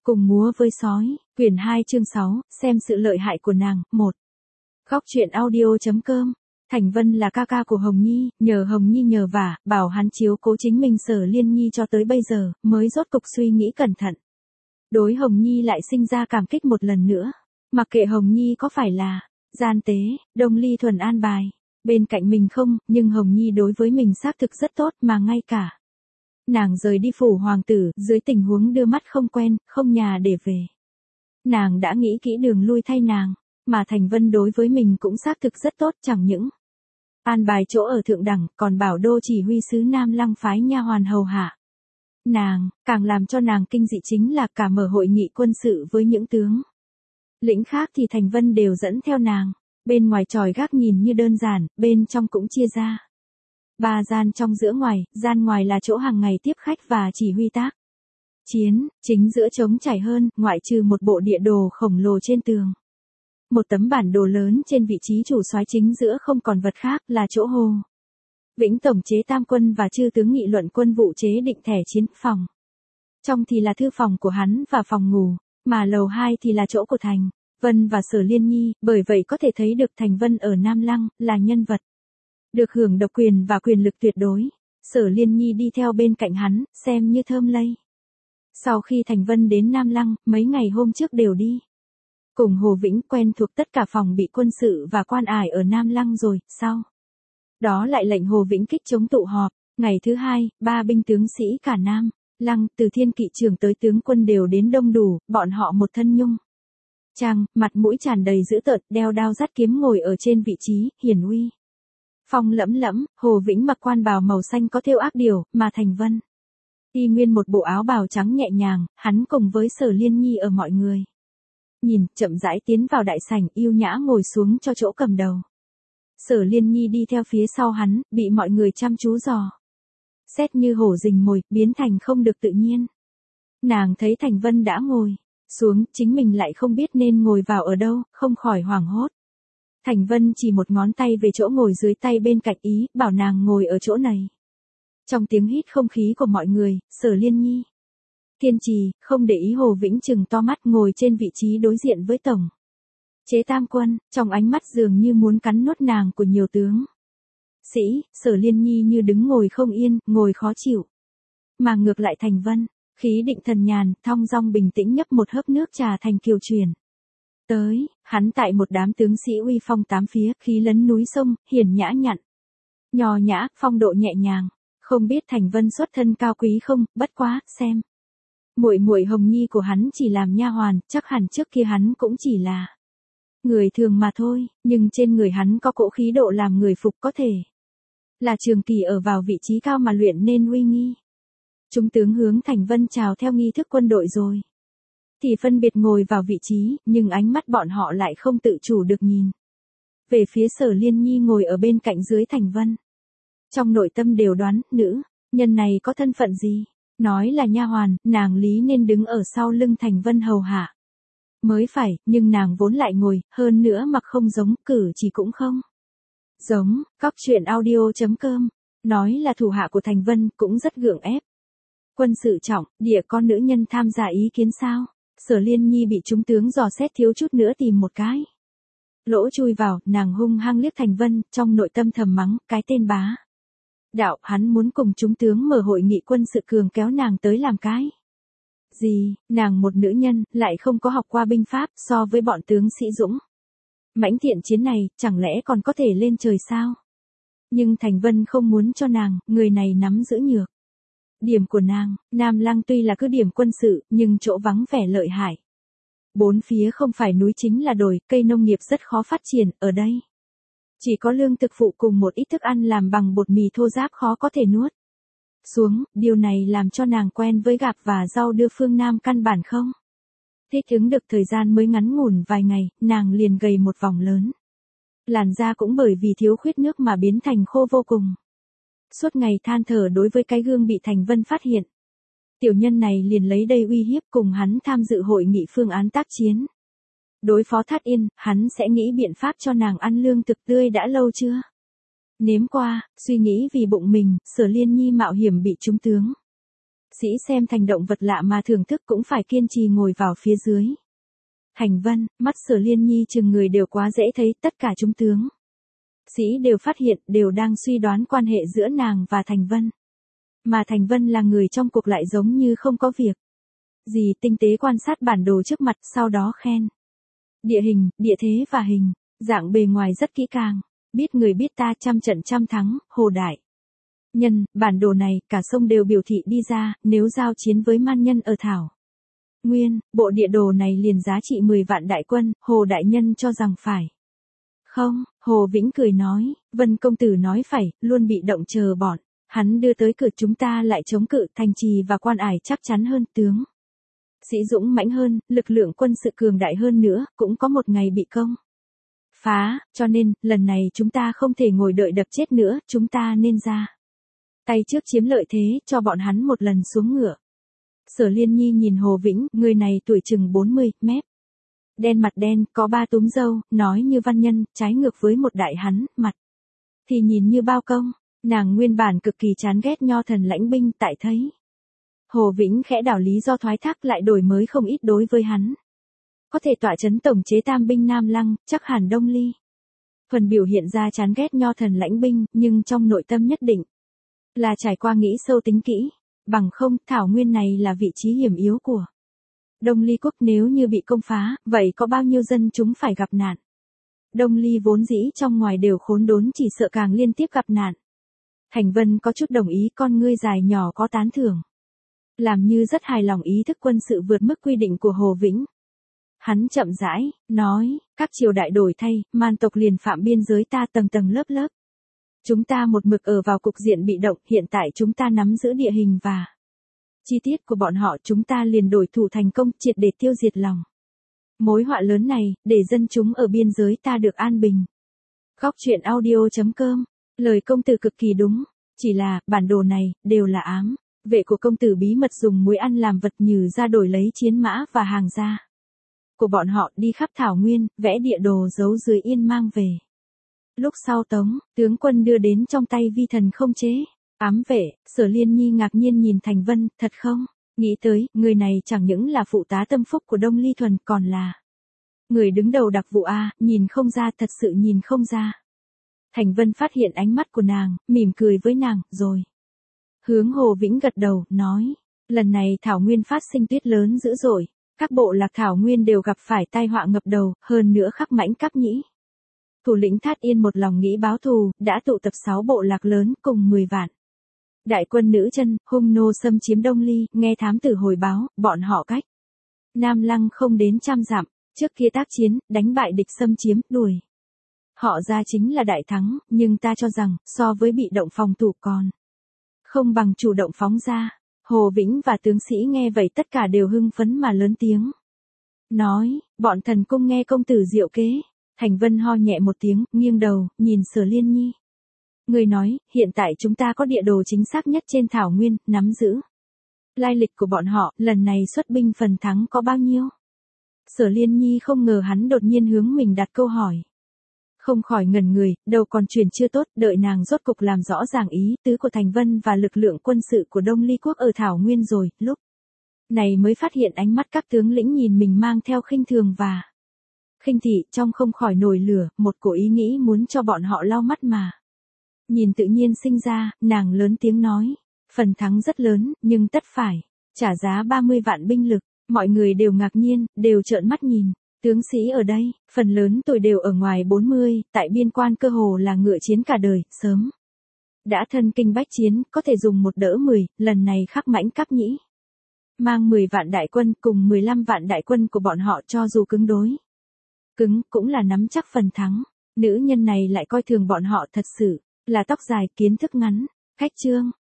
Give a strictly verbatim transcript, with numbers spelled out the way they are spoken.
Cùng múa với sói, quyển hai chương sáu, xem sự lợi hại của nàng, một. Góc truyện audio.com. Thành Vân là ca ca của Hồng Nhi, nhờ Hồng Nhi nhờ vả, bảo hắn chiếu cố chính mình Sở Liên Nhi cho tới bây giờ, mới rốt cục suy nghĩ cẩn thận. Đối Hồng Nhi lại sinh ra cảm kích một lần nữa. Mặc kệ Hồng Nhi có phải là gian tế, Đông Ly thuần an bài bên cạnh mình không, nhưng Hồng Nhi đối với mình xác thực rất tốt mà ngay cả nàng rời đi phủ hoàng tử, dưới tình huống đưa mắt không quen, không nhà để về. Nàng đã nghĩ kỹ đường lui thay nàng, mà Thành Vân đối với mình cũng xác thực rất tốt, chẳng những an bài chỗ ở thượng đẳng, còn bảo đô chỉ huy sứ Nam Lăng phái nha hoàn hầu hạ nàng. Càng làm cho nàng kinh dị chính là cả mở hội nghị quân sự với những tướng lĩnh khác thì Thành Vân đều dẫn theo nàng. Bên ngoài chòi gác nhìn như đơn giản, bên trong cũng chia ra ba gian trong giữa ngoài, gian ngoài là chỗ hàng ngày tiếp khách và chỉ huy tác chiến, chính giữa trống trải hơn, ngoại trừ một bộ địa đồ khổng lồ trên tường. Một tấm bản đồ lớn trên vị trí chủ soái, chính giữa không còn vật khác, là chỗ Hồ Vĩnh tổng chế tam quân và chư tướng nghị luận quân vụ chế định thẻ chiến phòng. Trong thì là thư phòng của hắn và phòng ngủ, mà lầu hai thì là chỗ của Thành Vân và Sở Liên Nhi, bởi vậy có thể thấy được Thành Vân ở Nam Lăng là nhân vật được hưởng độc quyền và quyền lực tuyệt đối. Sở Liên Nhi đi theo bên cạnh hắn, xem như thơm lây. Sau khi Thành Vân đến Nam Lăng, mấy ngày hôm trước đều đi cùng Hồ Vĩnh, quen thuộc tất cả phòng bị quân sự và quan ải ở Nam Lăng rồi, sau đó lại lệnh Hồ Vĩnh kích chống tụ họp. Ngày thứ hai, ba binh tướng sĩ cả Nam Lăng, từ thiên kỵ trưởng tới tướng quân đều đến đông đủ, bọn họ một thân nhung trang, mặt mũi tràn đầy dữ tợn, đeo đao dắt kiếm ngồi ở trên vị trí hiển uy phong lẫm lẫm. Hồ Vĩnh mặc quan bào màu xanh có thêu ác điều, mà Thành Vân y nguyên một bộ áo bào trắng nhẹ nhàng. Hắn cùng với Sở Liên Nhi ở mọi người nhìn, chậm rãi tiến vào đại sảnh, yêu nhã ngồi xuống cho chỗ cầm đầu. Sở Liên Nhi đi theo phía sau hắn, bị mọi người chăm chú dò xét như hổ rình mồi, biến thành không được tự nhiên. Nàng thấy Thành Vân đã ngồi xuống, chính mình lại không biết nên ngồi vào ở đâu, không khỏi hoảng hốt. Thành Vân chỉ một ngón tay về chỗ ngồi dưới tay bên cạnh, ý bảo nàng ngồi ở chỗ này. Trong tiếng hít không khí của mọi người, Sở Liên Nhi kiên trì, không để ý. Hồ Vĩnh trừng to mắt ngồi trên vị trí đối diện với tổng chế tam quân, trong ánh mắt dường như muốn cắn nuốt nàng của nhiều tướng sĩ. Sở Liên Nhi như đứng ngồi không yên, ngồi khó chịu. Mà ngược lại Thành Vân, khí định thần nhàn, thong dong bình tĩnh nhấp một hớp nước trà thành kiều truyền tới. Hắn tại một đám tướng sĩ uy phong tám phía, khí lấn núi sông, hiền nhã nhặn nho nhã, phong độ nhẹ nhàng. Không biết Thành Vân xuất thân cao quý không, bất quá xem muội muội Hồng Nhi của hắn chỉ làm nha hoàn, chắc hẳn trước kia hắn cũng chỉ là người thường mà thôi, nhưng trên người hắn có cỗ khí độ làm người phục, có thể là trường kỳ ở vào vị trí cao mà luyện nên uy nghi. Chúng tướng hướng Thành Vân chào theo nghi thức quân đội rồi thì phân biệt ngồi vào vị trí, nhưng ánh mắt bọn họ lại không tự chủ được nhìn về phía Sở Liên Nhi ngồi ở bên cạnh dưới Thành Vân. Trong nội tâm đều đoán, nữ nhân này có thân phận gì? Nói là nha hoàn, nàng lý nên đứng ở sau lưng Thành Vân hầu hạ mới phải, nhưng nàng vốn lại ngồi, hơn nữa mặc không giống, cử chỉ cũng không giống. Góc truyện audio.com. Nói là thủ hạ của Thành Vân, cũng rất gượng ép. Quân sự trọng, địa con nữ nhân tham gia ý kiến sao? Sở Liên Nhi bị chúng tướng dò xét thiếu chút nữa tìm một cái lỗ chui vào, nàng hung hăng liếc Thành Vân, trong nội tâm thầm mắng, cái tên bá đạo, hắn muốn cùng chúng tướng mở hội nghị quân sự cường kéo nàng tới làm cái gì? Nàng một nữ nhân, lại không có học qua binh pháp, so với bọn tướng sĩ dũng mãnh thiện chiến này, chẳng lẽ còn có thể lên trời sao? Nhưng Thành Vân không muốn cho nàng, người này nắm giữ nhược điểm của nàng. Nam Lăng tuy là cứ điểm quân sự, nhưng chỗ vắng vẻ lợi hại. Bốn phía không phải núi chính là đồi, cây nông nghiệp rất khó phát triển, ở đây chỉ có lương thực phụ cùng một ít thức ăn làm bằng bột mì thô ráp khó có thể nuốt xuống. Điều này làm cho nàng quen với gạo và rau đưa phương Nam căn bản không thích ứng được. Thời gian mới ngắn ngủn vài ngày, nàng liền gầy một vòng lớn. Làn da cũng bởi vì thiếu khuyết nước mà biến thành khô vô cùng. Suốt ngày than thở đối với cái gương bị Thành Vân phát hiện. Tiểu nhân này liền lấy đây uy hiếp cùng hắn tham dự hội nghị phương án tác chiến. Đối phó Thát Yên, hắn sẽ nghĩ biện pháp cho nàng ăn lương thực tươi đã lâu chưa nếm qua. Suy nghĩ vì bụng mình, Sở Liên Nhi mạo hiểm bị chúng tướng Sĩ xem thành động vật lạ mà thưởng thức cũng phải kiên trì ngồi vào phía dưới. Thành Vân, mắt Sở Liên Nhi chừng người đều quá dễ thấy, tất cả chúng tướng. Sĩ đều phát hiện, đều đang suy đoán quan hệ giữa nàng và Thành Vân. Mà Thành Vân là người trong cuộc lại giống như không có việc gì, tinh tế quan sát bản đồ trước mặt, sau đó khen. Địa hình, địa thế và hình, dạng bề ngoài rất kỹ càng, biết người biết ta, trăm trận trăm thắng, hồ đại. Nhân, bản đồ này, cả sông đều biểu thị đi ra, nếu giao chiến với man nhân ở Thảo Nguyên, bộ địa đồ này liền giá trị mười vạn đại quân, Hồ đại nhân cho rằng phải. Không, Hồ Vĩnh cười nói, Vân công tử nói phải, luôn bị động chờ bọn hắn đưa tới cửa, chúng ta lại chống cự, thành trì và quan ải chắc chắn hơn, tướng sĩ dũng mãnh hơn, lực lượng quân sự cường đại hơn nữa, cũng có một ngày bị công phá, cho nên, lần này chúng ta không thể ngồi đợi đập chết nữa, chúng ta nên ra tay trước chiếm lợi thế, cho bọn hắn một lần xuống ngựa. Sở Liên Nhi nhìn Hồ Vĩnh, người này tuổi chừng bốn mươi, mép đen mặt đen, có ba túm râu, nói như văn nhân, trái ngược với một đại hắn, mặt thì nhìn như bao công. Nàng nguyên bản cực kỳ chán ghét Nho thần lãnh binh, tại thấy Hồ Vĩnh khẽ đảo lý do thoái thác lại đổi mới không ít đối với hắn. Có thể tọa chấn tổng chế tam binh Nam Lăng, chắc hẳn Đông Ly. Phần biểu hiện ra chán ghét Nho thần lãnh binh, nhưng trong nội tâm nhất định là trải qua nghĩ sâu tính kỹ. Bằng không, Thảo Nguyên này là vị trí hiểm yếu của Đông Ly quốc, nếu như bị công phá, vậy có bao nhiêu dân chúng phải gặp nạn. Đông Ly vốn dĩ trong ngoài đều khốn đốn, chỉ sợ càng liên tiếp gặp nạn. Thành Vân có chút đồng ý, con ngươi dài nhỏ có tán thưởng. Làm như rất hài lòng ý thức quân sự vượt mức quy định của Hồ Vĩnh. Hắn chậm rãi, nói, các triều đại đổi thay, man tộc liền phạm biên giới ta tầng tầng lớp lớp. Chúng ta một mực ở vào cục diện bị động, hiện tại chúng ta nắm giữ địa hình và chi tiết của bọn họ, chúng ta liền đổi thủ thành công, triệt để tiêu diệt lòng mối họa lớn này, để dân chúng ở biên giới ta được an bình. Góc truyện audio chấm com. Lời công tử cực kỳ đúng, chỉ là, bản đồ này, đều là ám vệ của công tử bí mật dùng muối ăn làm vật nhừ ra đổi lấy chiến mã và hàng gia của bọn họ, đi khắp Thảo Nguyên, vẽ địa đồ giấu dưới yên mang về. Lúc sau Tống, tướng quân đưa đến trong tay vi thần không chế. Ám vệ, Sở Liên Nhi ngạc nhiên nhìn Thành Vân, thật không? Nghĩ tới, người này chẳng những là phụ tá tâm phúc của Đông Ly Thuần, còn là người đứng đầu đặc vụ A, nhìn không ra, thật sự nhìn không ra. Thành Vân phát hiện ánh mắt của nàng, mỉm cười với nàng, rồi hướng Hồ Vĩnh gật đầu, nói, lần này Thảo Nguyên phát sinh tuyết lớn dữ dội, các bộ lạc Thảo Nguyên đều gặp phải tai họa ngập đầu, hơn nữa Khắc Mãnh Cáp Nhĩ. Thủ lĩnh Thát Yên một lòng nghĩ báo thù, đã tụ tập sáu bộ lạc lớn cùng mười vạn. Đại quân nữ chân, hung nô xâm chiếm Đông Ly, nghe thám tử hồi báo, bọn họ cách Nam Lăng không đến trăm dặm, trước kia tác chiến, đánh bại địch xâm chiếm, đuổi họ ra chính là đại thắng, nhưng ta cho rằng, so với bị động phòng thủ còn không bằng chủ động phóng ra. Hồ Vĩnh và tướng sĩ nghe vậy tất cả đều hưng phấn mà lớn tiếng nói, bọn thần cung nghe công tử diệu kế. Thành Vân ho nhẹ một tiếng, nghiêng đầu, nhìn Sở Liên Nhi. Người nói, hiện tại chúng ta có địa đồ chính xác nhất trên Thảo Nguyên, nắm giữ lai lịch của bọn họ, lần này xuất binh phần thắng có bao nhiêu? Sở Liên Nhi không ngờ hắn đột nhiên hướng mình đặt câu hỏi. Không khỏi ngẩn người, đầu còn truyền chưa tốt, đợi nàng rốt cục làm rõ ràng ý tứ của Thành Vân và lực lượng quân sự của Đông Ly quốc ở Thảo Nguyên rồi, lúc này mới phát hiện ánh mắt các tướng lĩnh nhìn mình mang theo khinh thường và khinh thị, trong không khỏi nổi lửa, một cổ ý nghĩ muốn cho bọn họ lau mắt mà nhìn tự nhiên sinh ra. Nàng lớn tiếng nói, phần thắng rất lớn, nhưng tất phải trả giá ba mươi vạn binh lực. Mọi người đều ngạc nhiên, đều trợn mắt nhìn. Tướng sĩ ở đây, phần lớn tuổi đều ở ngoài bốn mươi, tại biên quan cơ hồ là ngựa chiến cả đời, sớm đã thân kinh bách chiến, có thể dùng một đỡ mười, lần này Khắc Mãnh Cáp Nhĩ mang mười vạn đại quân cùng mười lăm vạn đại quân của bọn họ, cho dù cứng đối cứng, cũng là nắm chắc phần thắng. Nữ nhân này lại coi thường bọn họ, thật sự là tóc dài kiến thức ngắn. Khách chương